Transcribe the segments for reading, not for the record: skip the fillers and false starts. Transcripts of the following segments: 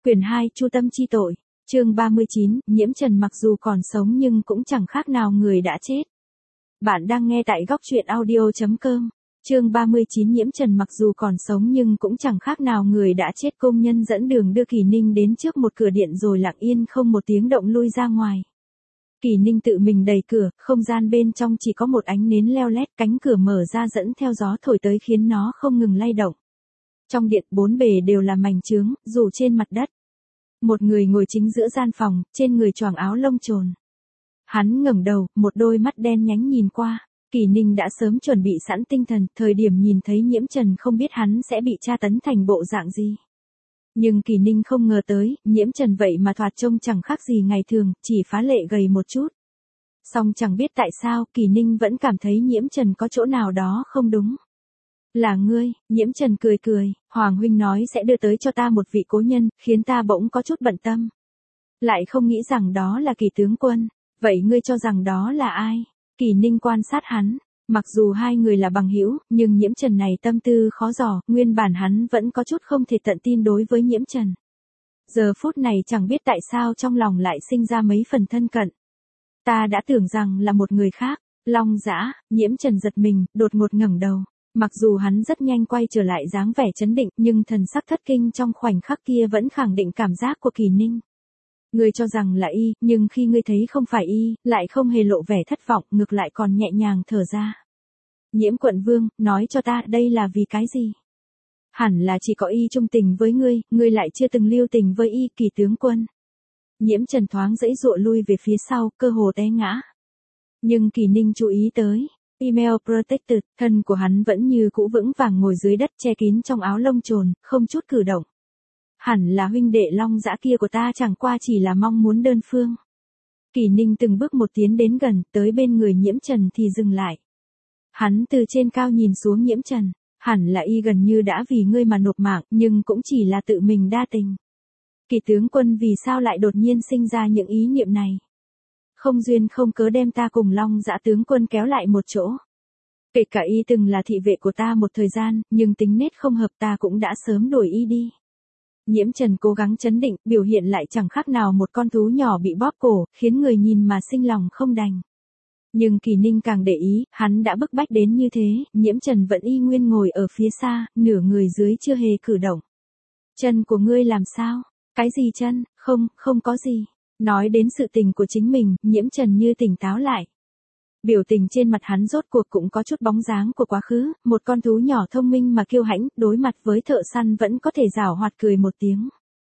Quyển 2 Chu tâm chi tội, chương 39, Nhiễm Trần mặc dù còn sống nhưng cũng chẳng khác nào người đã chết. Bạn đang nghe tại góc truyện audio.com. Chương 39 Nhiễm Trần mặc dù còn sống nhưng cũng chẳng khác nào người đã chết. Công nhân dẫn đường đưa Kỳ Ninh đến trước một cửa điện rồi lặng yên không một tiếng động lui ra ngoài. Kỳ Ninh tự mình đẩy cửa, không gian bên trong chỉ có một ánh nến leo lét, cánh cửa mở ra dẫn theo gió thổi tới khiến nó không ngừng lay động. Trong điện bốn bề đều là mảnh chướng, dù trên mặt đất. Một người ngồi chính giữa gian phòng, trên người choàng áo lông chồn. Hắn ngẩng đầu, một đôi mắt đen nhánh nhìn qua. Kỳ Ninh đã sớm chuẩn bị sẵn tinh thần, thời điểm nhìn thấy Nhiễm Trần không biết hắn sẽ bị tra tấn thành bộ dạng gì. Nhưng Kỳ Ninh không ngờ tới, Nhiễm Trần vậy mà thoạt trông chẳng khác gì ngày thường, chỉ phá lệ gầy một chút. Song chẳng biết tại sao, Kỳ Ninh vẫn cảm thấy Nhiễm Trần có chỗ nào đó không đúng. Là ngươi, Nhiễm Trần cười cười, Hoàng huynh nói sẽ đưa tới cho ta một vị cố nhân, khiến ta bỗng có chút bận tâm. Lại không nghĩ rằng đó là Kỳ tướng quân, vậy ngươi cho rằng đó là ai? Kỳ Ninh quan sát hắn, mặc dù hai người là bằng hữu, nhưng Nhiễm Trần này tâm tư khó dò, nguyên bản hắn vẫn có chút không thể tận tin đối với Nhiễm Trần. Giờ phút này chẳng biết tại sao trong lòng lại sinh ra mấy phần thân cận. Ta đã tưởng rằng là một người khác, Long Dã, Nhiễm Trần giật mình, đột ngột ngẩng đầu. Mặc dù hắn rất nhanh quay trở lại dáng vẻ chấn định, nhưng thần sắc thất kinh trong khoảnh khắc kia vẫn khẳng định cảm giác của Kỳ Ninh. Ngươi cho rằng là y, nhưng khi ngươi thấy không phải y, lại không hề lộ vẻ thất vọng, ngược lại còn nhẹ nhàng thở ra. Nhiễm quận vương, nói cho ta đây là vì cái gì? Hẳn là chỉ có y trung tình với ngươi lại chưa từng lưu tình với y, Kỳ tướng quân. Nhiễm Trần thoáng dãy dụa lui về phía sau, cơ hồ té ngã. Nhưng Kỳ Ninh chú ý tới. Email protected, thân của hắn vẫn như cũ vững vàng ngồi dưới đất che kín trong áo lông chồn, không chút cử động. Hẳn là huynh đệ Long Dã kia của ta chẳng qua chỉ là mong muốn đơn phương. Kỳ Ninh từng bước một tiến đến gần, tới bên người Nhiễm Trần thì dừng lại. Hắn từ trên cao nhìn xuống Nhiễm Trần, hẳn là y gần như đã vì ngươi mà nộp mạng, nhưng cũng chỉ là tự mình đa tình. Kỳ tướng quân vì sao lại đột nhiên sinh ra những ý niệm này? Không duyên không cớ đem ta cùng Long Dã tướng quân kéo lại một chỗ. Kể cả y từng là thị vệ của ta một thời gian, nhưng tính nết không hợp ta cũng đã sớm đuổi y đi. Nhiễm Trần cố gắng trấn định, biểu hiện lại chẳng khác nào một con thú nhỏ bị bóp cổ, khiến người nhìn mà sinh lòng không đành. Nhưng Kỳ Ninh càng để ý, hắn đã bức bách đến như thế, Nhiễm Trần vẫn y nguyên ngồi ở phía xa, nửa người dưới chưa hề cử động. Chân của ngươi làm sao? Cái gì chân? Không có gì. Nói đến sự tình của chính mình, Nhiễm Trần như tỉnh táo lại. Biểu tình trên mặt hắn rốt cuộc cũng có chút bóng dáng của quá khứ, một con thú nhỏ thông minh mà kiêu hãnh, đối mặt với thợ săn vẫn có thể giảo hoạt cười một tiếng.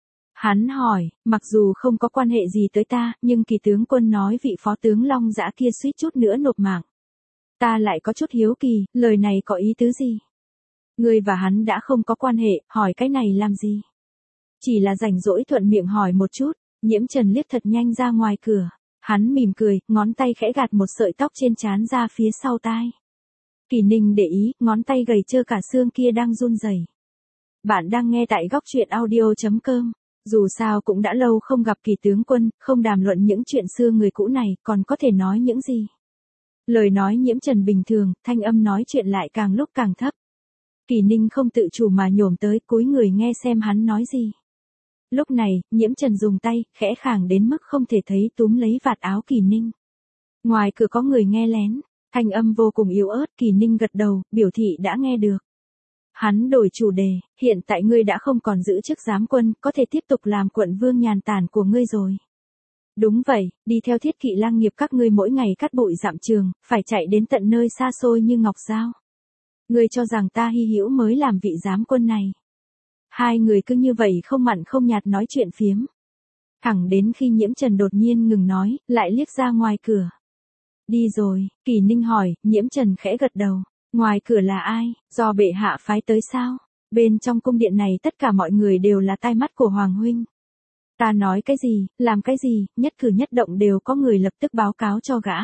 Hắn hỏi, mặc dù không có quan hệ gì tới ta, nhưng Kỳ tướng quân nói vị phó tướng Long Dã kia suýt chút nữa nộp mạng. Ta lại có chút hiếu kỳ, lời này có ý tứ gì? Ngươi và hắn đã không có quan hệ, hỏi cái này làm gì? Chỉ là rảnh rỗi thuận miệng hỏi một chút. Nhiễm Trần liếc thật nhanh ra ngoài cửa. Hắn mỉm cười, ngón tay khẽ gạt một sợi tóc trên trán ra phía sau tai. Kỳ Ninh để ý, ngón tay gầy trơ cả xương kia đang run rẩy. Bạn đang nghe tại góc truyện audio.com. Dù sao cũng đã lâu không gặp Kỳ tướng quân, không đàm luận những chuyện xưa người cũ này, còn có thể nói những gì? Lời nói Nhiễm Trần bình thường, thanh âm nói chuyện lại càng lúc càng thấp. Kỳ Ninh không tự chủ mà nhổm tới, cúi người nghe xem hắn nói gì. Lúc này, Nhiễm Trần dùng tay, khẽ khàng đến mức không thể thấy túm lấy vạt áo Kỳ Ninh. Ngoài cửa có người nghe lén, thanh âm vô cùng yếu ớt, Kỳ Ninh gật đầu, biểu thị đã nghe được. Hắn đổi chủ đề, hiện tại ngươi đã không còn giữ chức giám quân, có thể tiếp tục làm quận vương nhàn tản của ngươi rồi. Đúng vậy, đi theo Thiết Kỵ lang nghiệp các ngươi mỗi ngày cắt bụi dặm trường, phải chạy đến tận nơi xa xôi như Ngọc Giao. Ngươi cho rằng ta hy hữu mới làm vị giám quân này. Hai người cứ như vậy không mặn không nhạt nói chuyện phiếm. Thẳng đến khi Nhiễm Trần đột nhiên ngừng nói, lại liếc ra ngoài cửa. Đi rồi, Kỳ Ninh hỏi, Nhiễm Trần khẽ gật đầu. Ngoài cửa là ai? Do bệ hạ phái tới sao? Bên trong cung điện này tất cả mọi người đều là tai mắt của Hoàng huynh. Ta nói cái gì, làm cái gì, nhất cử nhất động đều có người lập tức báo cáo cho gã.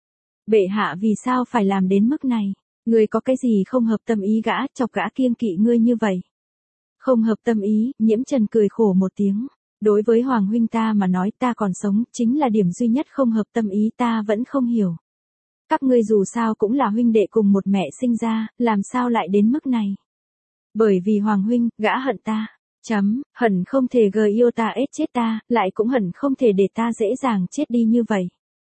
Bệ hạ vì sao phải làm đến mức này? Ngươi có cái gì không hợp tâm ý gã, chọc gã kiêng kỵ ngươi như vậy? Không hợp tâm ý, Nhiễm Trần cười khổ một tiếng. Đối với Hoàng huynh ta mà nói ta còn sống, chính là điểm duy nhất không hợp tâm ý ta vẫn không hiểu. Các ngươi dù sao cũng là huynh đệ cùng một mẹ sinh ra, làm sao lại đến mức này? Bởi vì Hoàng huynh, gã hận ta. Hận không thể yêu ta ết chết ta, lại cũng hận không thể để ta dễ dàng chết đi như vậy.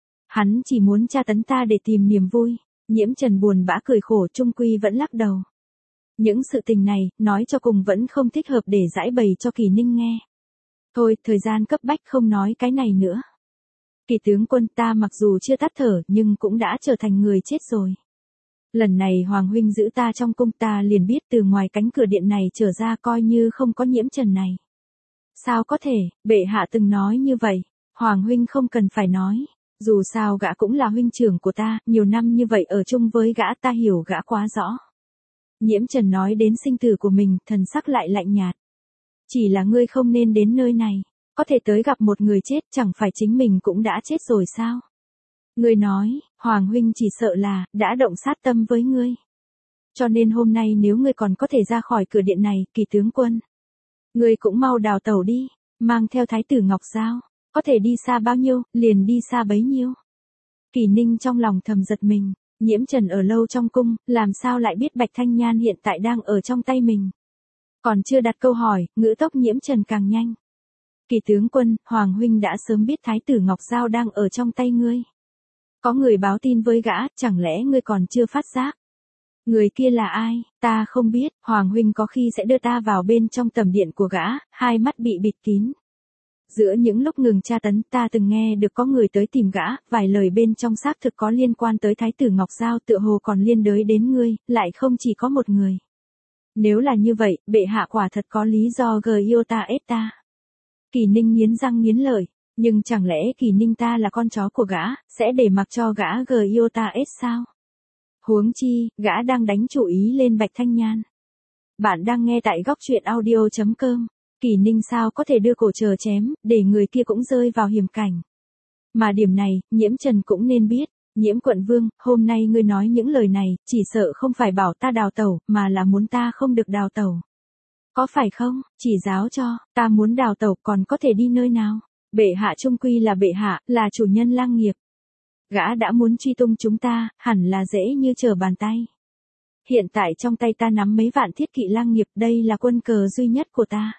Hắn chỉ muốn tra tấn ta để tìm niềm vui. Nhiễm Trần buồn bã cười khổ, chung quy vẫn lắc đầu. Những sự tình này, nói cho cùng vẫn không thích hợp để giải bày cho Kỳ Ninh nghe. Thôi, thời gian cấp bách không nói cái này nữa. Kỳ tướng quân, ta mặc dù chưa tắt thở nhưng cũng đã trở thành người chết rồi. Lần này Hoàng huynh giữ ta trong cung, ta liền biết từ ngoài cánh cửa điện này trở ra coi như không có Nhiễm Trần này. Sao có thể, bệ hạ từng nói như vậy, Hoàng huynh không cần phải nói. Dù sao gã cũng là huynh trưởng của ta, nhiều năm như vậy ở chung với gã, ta hiểu gã quá rõ. Nhiễm Trần nói đến sinh tử của mình, thần sắc lại lạnh nhạt. Chỉ là ngươi không nên đến nơi này, có thể tới gặp một người chết, chẳng phải chính mình cũng đã chết rồi sao? Ngươi nói, Hoàng huynh chỉ sợ là, đã động sát tâm với ngươi. Cho nên hôm nay nếu ngươi còn có thể ra khỏi cửa điện này, Kỳ tướng quân. Ngươi cũng mau đào tẩu đi, mang theo thái tử Ngọc Giao, có thể đi xa bao nhiêu, liền đi xa bấy nhiêu. Kỳ Ninh trong lòng thầm giật mình, Nhiễm Trần ở lâu trong cung, làm sao lại biết Bạch Thanh Nhan hiện tại đang ở trong tay mình. Còn chưa đặt câu hỏi, ngữ tốc Nhiễm Trần càng nhanh. Kỳ tướng quân, Hoàng huynh đã sớm biết thái tử Ngọc Giao đang ở trong tay ngươi. Có người báo tin với gã, chẳng lẽ ngươi còn chưa phát giác? Người kia là ai, ta không biết, Hoàng huynh có khi sẽ đưa ta vào bên trong tầm điện của gã, hai mắt bị bịt kín. Giữa những lúc ngừng tra tấn, ta từng nghe được có người tới tìm gã, vài lời bên trong xác thực có liên quan tới thái tử Ngọc Giao, tựa hồ còn liên đới đến ngươi, lại không chỉ có một người. Nếu là như vậy, bệ hạ quả thật có lý do yêu ta ép ta. Kỳ Ninh nghiến răng nghiến lợi, nhưng chẳng lẽ Kỳ Ninh ta là con chó của gã, sẽ để mặc cho gã yêu ta ép sao? Huống chi, gã đang đánh chủ ý lên Bạch Thanh Nhan. Bạn đang nghe tại góc truyện audio.com. Kỳ Ninh sao có thể đưa cổ chờ chém, để người kia cũng rơi vào hiểm cảnh. Mà điểm này, Nhiễm Trần cũng nên biết. Nhiễm quận vương, hôm nay ngươi nói những lời này, chỉ sợ không phải bảo ta đào tẩu, mà là muốn ta không được đào tẩu. Có phải không, chỉ giáo cho, ta muốn đào tẩu còn có thể đi nơi nào? Bệ hạ trung quy là bệ hạ, là chủ nhân lang nghiệp. Gã đã muốn truy tung chúng ta, hẳn là dễ như trở bàn tay. Hiện tại trong tay ta nắm mấy vạn thiết kỵ lang nghiệp, đây là quân cờ duy nhất của ta.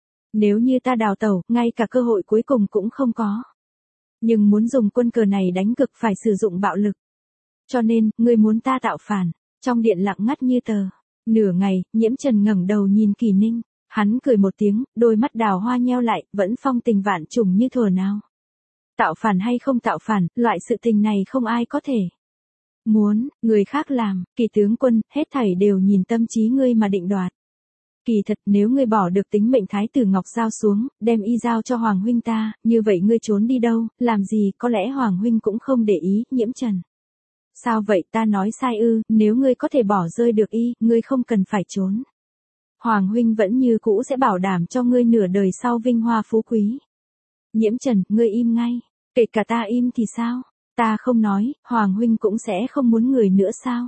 Nếu như ta đào tẩu, ngay cả cơ hội cuối cùng cũng không có. Nhưng muốn dùng quân cờ này đánh cực phải sử dụng bạo lực. Cho nên, ngươi muốn ta tạo phản. Trong điện lặng ngắt như tờ. Nửa ngày, Nhiễm Trần ngẩng đầu nhìn Kỳ Ninh. Hắn cười một tiếng, đôi mắt đào hoa nheo lại, vẫn phong tình vạn trùng như thuở nào. Tạo phản hay không tạo phản, loại sự tình này không ai có thể. Muốn, người khác làm, Kỳ tướng quân, hết thảy đều nhìn tâm trí ngươi mà định đoạt. Kỳ thật, nếu ngươi bỏ được tính mệnh thái tử Ngọc Giao xuống, đem y giao cho Hoàng huynh ta, như vậy ngươi trốn đi đâu, làm gì, có lẽ Hoàng huynh cũng không để ý, Nhiễm Trần. Sao vậy, ta nói sai ư, nếu ngươi có thể bỏ rơi được y, ngươi không cần phải trốn. Hoàng huynh vẫn như cũ sẽ bảo đảm cho ngươi nửa đời sau vinh hoa phú quý. Nhiễm Trần, ngươi im ngay, kể cả ta im thì sao, ta không nói, Hoàng huynh cũng sẽ không muốn người nữa sao.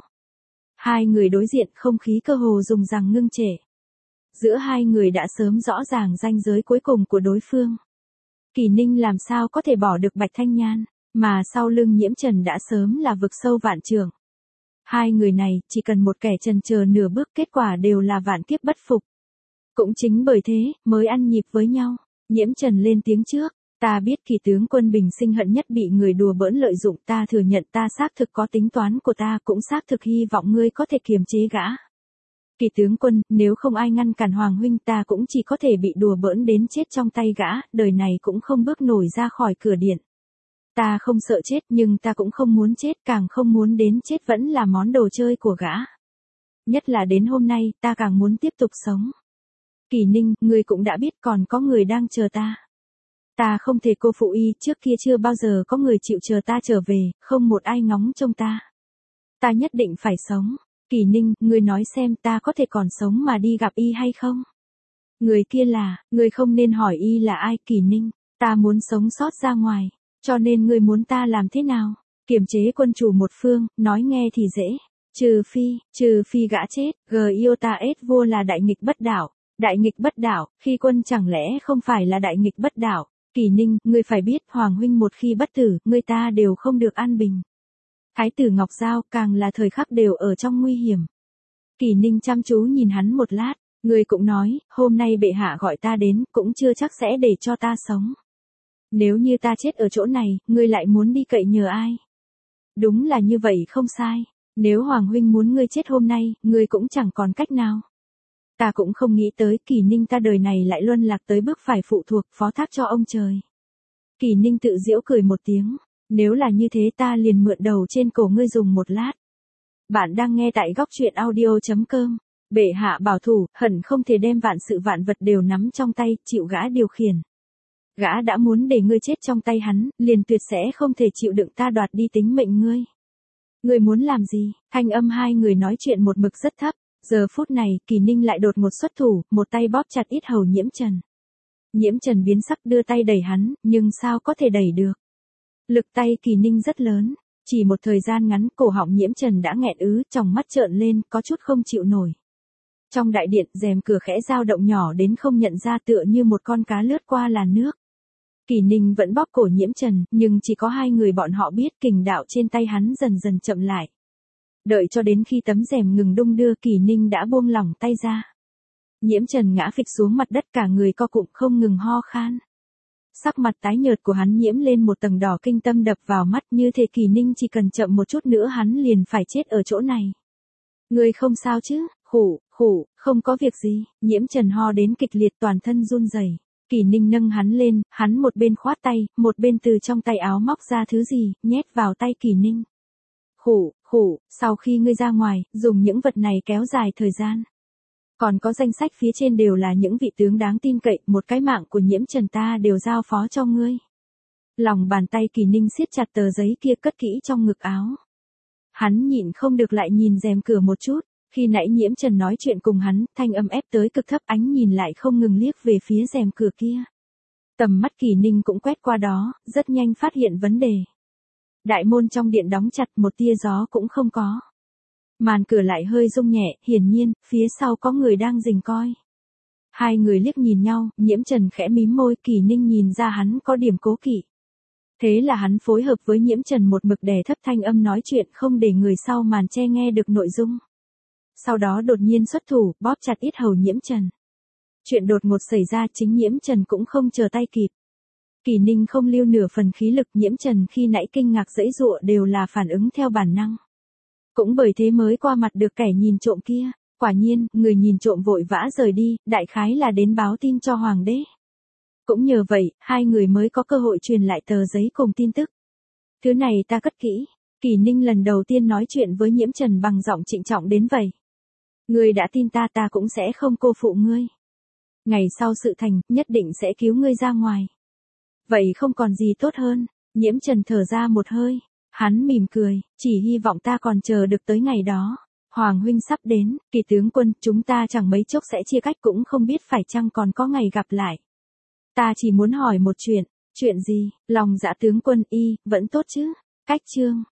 Hai người đối diện, không khí cơ hồ dùng rằng ngưng trệ. Giữa hai người đã sớm rõ ràng ranh giới cuối cùng của đối phương. Kỳ Ninh làm sao có thể bỏ được Bạch Thanh Nhan, mà sau lưng Nhiễm Trần đã sớm là vực sâu vạn trượng. Hai người này, chỉ cần một kẻ chần chờ nửa bước, kết quả đều là vạn kiếp bất phục. Cũng chính bởi thế, mới ăn nhịp với nhau. Nhiễm Trần lên tiếng trước, ta biết Kỳ tướng quân bình sinh hận nhất bị người đùa bỡn lợi dụng, ta thừa nhận ta xác thực có tính toán của ta, cũng xác thực hy vọng ngươi có thể kiềm chế gã. Kỳ tướng quân, nếu không ai ngăn cản Hoàng huynh, ta cũng chỉ có thể bị đùa bỡn đến chết trong tay gã, đời này cũng không bước nổi ra khỏi cửa điện. Ta không sợ chết, nhưng ta cũng không muốn chết, càng không muốn đến chết vẫn là món đồ chơi của gã. Nhất là đến hôm nay, ta càng muốn tiếp tục sống. Kỳ Ninh, ngươi cũng đã biết còn có người đang chờ ta. Ta không thể cô phụ y, trước kia chưa bao giờ có người chịu chờ ta trở về, không một ai ngóng trông ta. Ta nhất định phải sống. Kỳ Ninh, ngươi nói xem ta có thể còn sống mà đi gặp y hay không? Người kia là, ngươi không nên hỏi y là ai, Kỳ Ninh, ta muốn sống sót ra ngoài, cho nên ngươi muốn ta làm thế nào? Kiềm chế quân chủ một phương, nói nghe thì dễ, trừ phi gã chết, yêu ta ết vua là đại nghịch bất đạo, khi quân chẳng lẽ không phải là đại nghịch bất đạo? Kỳ Ninh, ngươi phải biết, Hoàng huynh một khi bất tử, ngươi ta đều không được an bình. Thái tử Ngọc Giao càng là thời khắc đều ở trong nguy hiểm. Kỳ Ninh chăm chú nhìn hắn một lát, Ngươi cũng nói, hôm nay bệ hạ gọi ta đến, cũng chưa chắc sẽ để cho ta sống. Nếu như ta chết ở chỗ này, ngươi lại muốn đi cậy nhờ ai? Đúng là như vậy không sai. Nếu Hoàng huynh muốn ngươi chết hôm nay, ngươi cũng chẳng còn cách nào. Ta cũng không nghĩ tới Kỳ Ninh ta đời này lại luân lạc tới bước phải phụ thuộc phó thác cho ông trời. Kỳ Ninh tự giễu cười một tiếng. Nếu là như thế ta liền mượn đầu trên cổ ngươi dùng một lát. Bạn đang nghe tại góc truyện audio.com. Bệ hạ bảo thủ, hẳn không thể đem vạn sự vạn vật đều nắm trong tay, chịu gã điều khiển. Gã đã muốn để ngươi chết trong tay hắn, liền tuyệt sẽ không thể chịu đựng ta đoạt đi tính mệnh ngươi. Ngươi muốn làm gì? Thanh âm hai người nói chuyện một mực rất thấp. Giờ phút này, Kỳ Ninh lại đột ngột xuất thủ, một tay bóp chặt yết hầu Nhiễm Trần. Nhiễm Trần biến sắc đưa tay đẩy hắn, nhưng sao có thể đẩy được? Lực tay Kỳ Ninh rất lớn. Chỉ một thời gian ngắn, cổ họng Nhiễm Trần đã nghẹn ứ, tròng mắt trợn lên, có chút không chịu nổi. Trong đại điện, rèm cửa khẽ dao động nhỏ đến không nhận ra, tựa như một con cá lướt qua làn nước. Kỳ Ninh vẫn bóp cổ Nhiễm Trần, nhưng chỉ có hai người bọn họ biết kình đạo trên tay hắn dần dần chậm lại. Đợi cho đến khi tấm rèm ngừng đung đưa, Kỳ Ninh đã buông lỏng tay ra. Nhiễm Trần ngã phịch xuống mặt đất, cả người co cụm không ngừng ho khan. Sắc mặt tái nhợt của hắn nhiễm lên một tầng đỏ kinh tâm đập vào mắt, như thể Kỳ Ninh chỉ cần chậm một chút nữa hắn liền phải chết ở chỗ này. Ngươi không sao chứ? Khủ, không có việc gì. Nhiễm Trần ho đến kịch liệt, toàn thân run rẩy. Kỳ Ninh nâng hắn lên, hắn một bên khoát tay, một bên từ trong tay áo móc ra thứ gì, nhét vào tay Kỳ Ninh. Khủ, sau khi ngươi ra ngoài, dùng những vật này kéo dài thời gian. Còn có danh sách phía trên đều là những vị tướng đáng tin cậy, một cái mạng của Nhiễm Trần ta đều giao phó cho ngươi. Lòng bàn tay Kỳ Ninh siết chặt tờ giấy kia, cất kỹ trong ngực áo. Hắn nhịn không được lại nhìn rèm cửa một chút. Khi nãy Nhiễm Trần nói chuyện cùng hắn, thanh âm ép tới cực thấp, ánh nhìn lại không ngừng liếc về phía rèm cửa kia. Tầm mắt Kỳ Ninh cũng quét qua đó, rất nhanh phát hiện vấn đề. Đại môn trong điện đóng chặt, một tia gió cũng không có. Màn cửa lại hơi rung nhẹ, hiển nhiên, phía sau có người đang rình coi. Hai người liếc nhìn nhau, Nhiễm Trần khẽ mím môi, Kỳ Ninh nhìn ra hắn có điểm cố kỵ. Thế là hắn phối hợp với Nhiễm Trần một mực đè thấp thanh âm nói chuyện, không để người sau màn che nghe được nội dung. Sau đó đột nhiên xuất thủ, bóp chặt yết hầu Nhiễm Trần. Chuyện đột ngột xảy ra, chính Nhiễm Trần cũng không chờ tay kịp. Kỳ Ninh không lưu nửa phần khí lực, Nhiễm Trần khi nãy kinh ngạc giãy giụa đều là phản ứng theo bản năng. Cũng bởi thế mới qua mặt được kẻ nhìn trộm kia. Quả nhiên, người nhìn trộm vội vã rời đi, đại khái là đến báo tin cho hoàng đế. Cũng nhờ vậy, hai người mới có cơ hội truyền lại tờ giấy cùng tin tức. Thứ này ta cất kỹ. Kỳ Ninh lần đầu tiên nói chuyện với Nhiễm Trần bằng giọng trịnh trọng đến vậy. Ngươi đã tin ta, ta cũng sẽ không cô phụ ngươi. Ngày sau sự thành, nhất định sẽ cứu ngươi ra ngoài. Vậy không còn gì tốt hơn. Nhiễm Trần thở ra một hơi. Hắn mỉm cười, chỉ hy vọng ta còn chờ được tới ngày đó. Hoàng huynh sắp đến, Kỳ tướng quân, chúng ta chẳng mấy chốc sẽ chia cách, cũng không biết phải chăng còn có ngày gặp lại. Ta chỉ muốn hỏi một chuyện. Chuyện gì? Lòng dạ tướng quân y, vẫn tốt chứ? Cách chương.